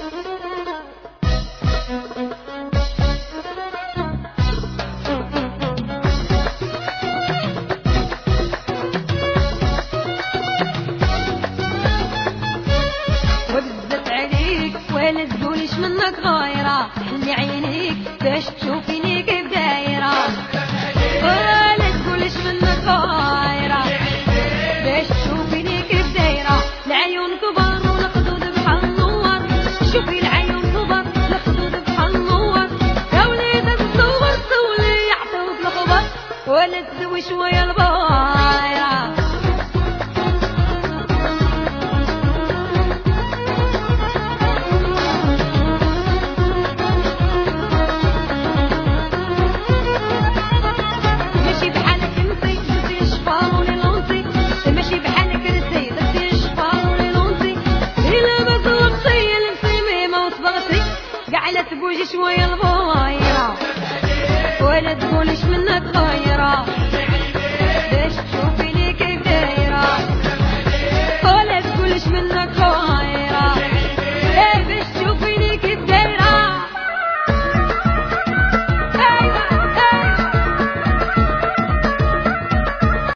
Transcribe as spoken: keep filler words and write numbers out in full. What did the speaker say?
ولا تقوليش منك غايرة، حلي عينيك باش تشوفيني كيف دايرة. ولا تقوليش منك غايرة باش تشوفيني كيف دايرة. العيون كبار والخدود بحال النور، شوفي العيون كبار والخدود بحال النور. يا وليدة تصور صولي يعطيوك الخبر، ولا تزوي شوية البايرة. تبوجي شوية